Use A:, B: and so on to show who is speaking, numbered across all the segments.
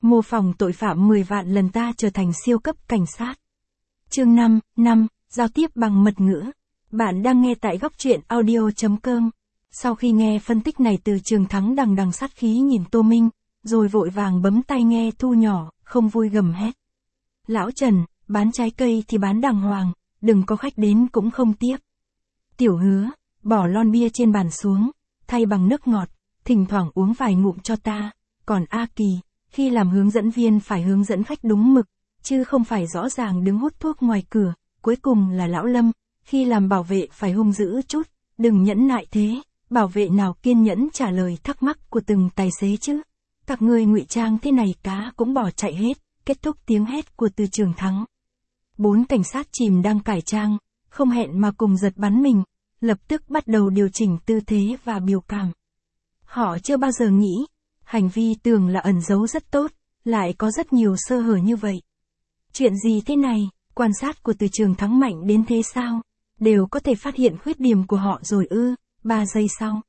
A: Mô phỏng tội phạm 10 vạn lần ta trở thành siêu cấp cảnh sát. Chương 5, giao tiếp bằng mật ngữ. Bạn đang nghe tại góc truyện audio.com. Sau khi nghe phân tích này từ Trường Thắng đằng đằng sát khí nhìn Tô Minh, rồi vội vàng bấm tai nghe thu nhỏ, không vui gầm hét. Lão Trần, bán trái cây thì bán đàng hoàng, đừng có khách đến cũng không tiếp. Tiểu Hứa, bỏ lon bia trên bàn xuống, thay bằng nước ngọt, thỉnh thoảng uống vài ngụm cho ta. Còn A Kỳ, khi làm hướng dẫn viên phải hướng dẫn khách đúng mực, chứ không phải rõ ràng đứng hút thuốc ngoài cửa. Cuối cùng là Lão Lâm, khi làm bảo vệ phải hung dữ chút, đừng nhẫn nại thế. Bảo vệ nào kiên nhẫn trả lời thắc mắc của từng tài xế chứ. Các ngươi ngụy trang thế này cá cũng bỏ chạy hết. Kết thúc tiếng hét của Từ Trường Thắng. 4 cảnh sát chìm đang cải trang, không hẹn mà cùng giật bắn mình, lập tức bắt đầu điều chỉnh tư thế và biểu cảm. Họ chưa bao giờ nghĩ, hành vi tưởng là ẩn giấu rất tốt, lại có rất nhiều sơ hở như vậy. Chuyện gì thế này, quan sát của Từ Trường Thắng mạnh đến thế sao? Đều có thể phát hiện khuyết điểm của họ rồi ư? 3 giây sau,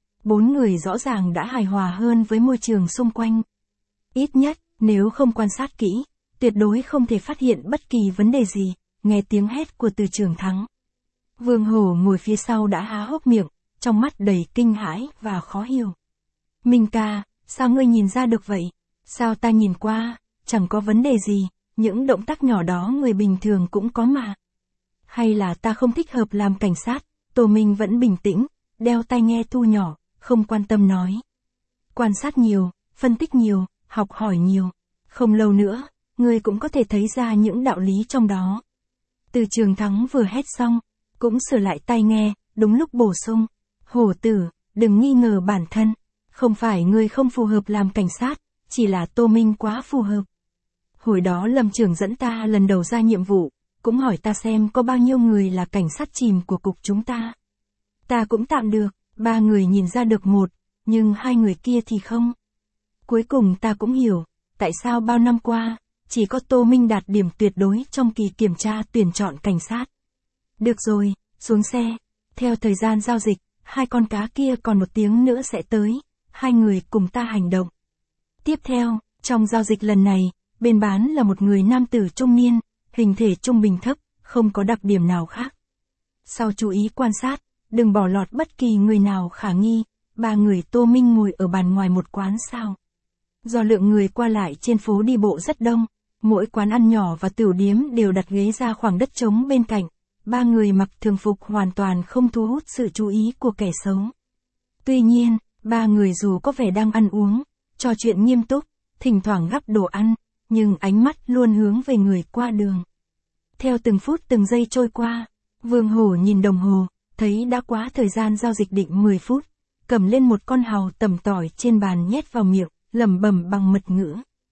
A: 4 người rõ ràng đã hài hòa hơn với môi trường xung quanh. Ít nhất, nếu không quan sát kỹ, tuyệt đối không thể phát hiện bất kỳ vấn đề gì. Nghe tiếng hét của Từ Trường Thắng, Vương Hổ ngồi phía sau đã há hốc miệng, trong mắt đầy kinh hãi và khó hiểu. Minh ca, sao ngươi nhìn ra được vậy? Sao ta nhìn qua, chẳng có vấn đề gì, những động tác nhỏ đó người bình thường cũng có mà. Hay là ta không thích hợp làm cảnh sát? Tô Minh vẫn bình tĩnh, đeo tai nghe thu nhỏ, không quan tâm nói. Quan sát nhiều, phân tích nhiều, học hỏi nhiều. Không lâu nữa, ngươi cũng có thể thấy ra những đạo lý trong đó. Từ Trường Thắng vừa hét xong, cũng sửa lại tai nghe, đúng lúc bổ sung. Hổ tử, đừng nghi ngờ bản thân. Không phải ngươi không phù hợp làm cảnh sát, chỉ là Tô Minh quá phù hợp. Hồi đó Lâm trưởng dẫn ta lần đầu ra nhiệm vụ, cũng hỏi ta xem có bao nhiêu người là cảnh sát chìm của cục chúng ta. Ta cũng tạm được, 3 người nhìn ra được một, nhưng 2 người kia thì không. Cuối cùng ta cũng hiểu, tại sao bao năm qua, chỉ có Tô Minh đạt điểm tuyệt đối trong kỳ kiểm tra tuyển chọn cảnh sát. Được rồi, xuống xe. Theo thời gian giao dịch, 2 con cá kia còn 1 tiếng nữa sẽ tới. 2 người cùng ta hành động. Tiếp theo, trong giao dịch lần này, bên bán là một người nam tử trung niên, hình thể trung bình thấp, không có đặc điểm nào khác. Sau chú ý quan sát, đừng bỏ lọt bất kỳ người nào khả nghi. 3 người Tô Minh ngồi ở bàn ngoài một quán sao. Do lượng người qua lại trên phố đi bộ rất đông, mỗi quán ăn nhỏ và tửu điếm đều đặt ghế ra khoảng đất trống bên cạnh. 3 người mặc thường phục hoàn toàn không thu hút sự chú ý của kẻ xấu. Tuy nhiên, 3 người dù có vẻ đang ăn uống, trò chuyện nghiêm túc, thỉnh thoảng gắp đồ ăn, nhưng ánh mắt luôn hướng về người qua đường. Theo từng phút từng giây trôi qua, Vương Hổ nhìn đồng hồ, thấy đã quá thời gian giao dịch định 10 phút, cầm lên một con hàu tẩm tỏi trên bàn nhét vào miệng, lẩm bẩm bằng mật ngữ.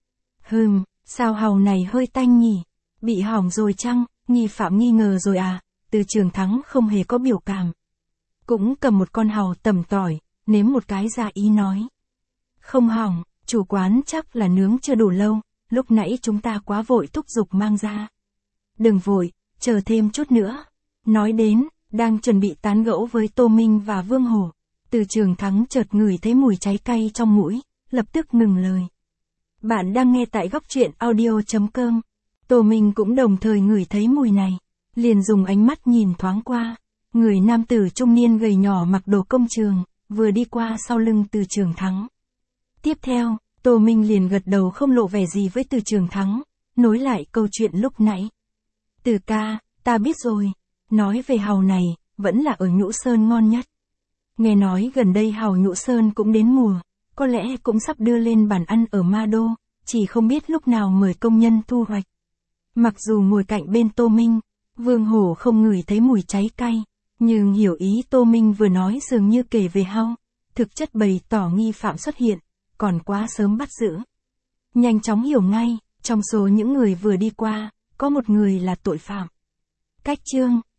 A: Sao hàu này hơi tanh nhỉ? Bị hỏng rồi chăng? Nghi phạm nghi ngờ rồi à? Từ Trường Thắng không hề có biểu cảm. Cũng cầm một con hàu tẩm tỏi, nếm một cái ra ý nói. Không hỏng, chủ quán chắc là nướng chưa đủ lâu, lúc nãy chúng ta quá vội thúc giục mang ra. Đừng vội, chờ thêm chút nữa. Nói đến, đang chuẩn bị tán gẫu với Tô Minh và Vương Hổ. Từ Trường Thắng chợt ngửi thấy mùi cháy cay trong mũi, lập tức ngừng lời. Bạn đang nghe tại góc truyện audio.com. Tô Minh cũng đồng thời ngửi thấy mùi này, liền dùng ánh mắt nhìn thoáng qua. Người nam tử trung niên gầy nhỏ mặc đồ công trường, vừa đi qua sau lưng Từ Trường Thắng. Tiếp theo, Tô Minh liền gật đầu không lộ vẻ gì với Từ Trường Thắng, nối lại câu chuyện lúc nãy. Từ ca, ta biết rồi, nói về hàu này, vẫn là ở Nhũ Sơn ngon nhất. Nghe nói gần đây hàu Nhũ Sơn cũng đến mùa, có lẽ cũng sắp đưa lên bàn ăn ở Ma Đô, chỉ không biết lúc nào mời công nhân thu hoạch. Mặc dù ngồi cạnh bên Tô Minh, Vương Hổ không ngửi thấy mùi cháy cay, nhưng hiểu ý Tô Minh vừa nói dường như kể về hàu, thực chất bày tỏ nghi phạm xuất hiện, còn quá sớm bắt giữ. Nhanh chóng hiểu ngay, trong số những người vừa đi qua, có một người là tội phạm. Cách chương,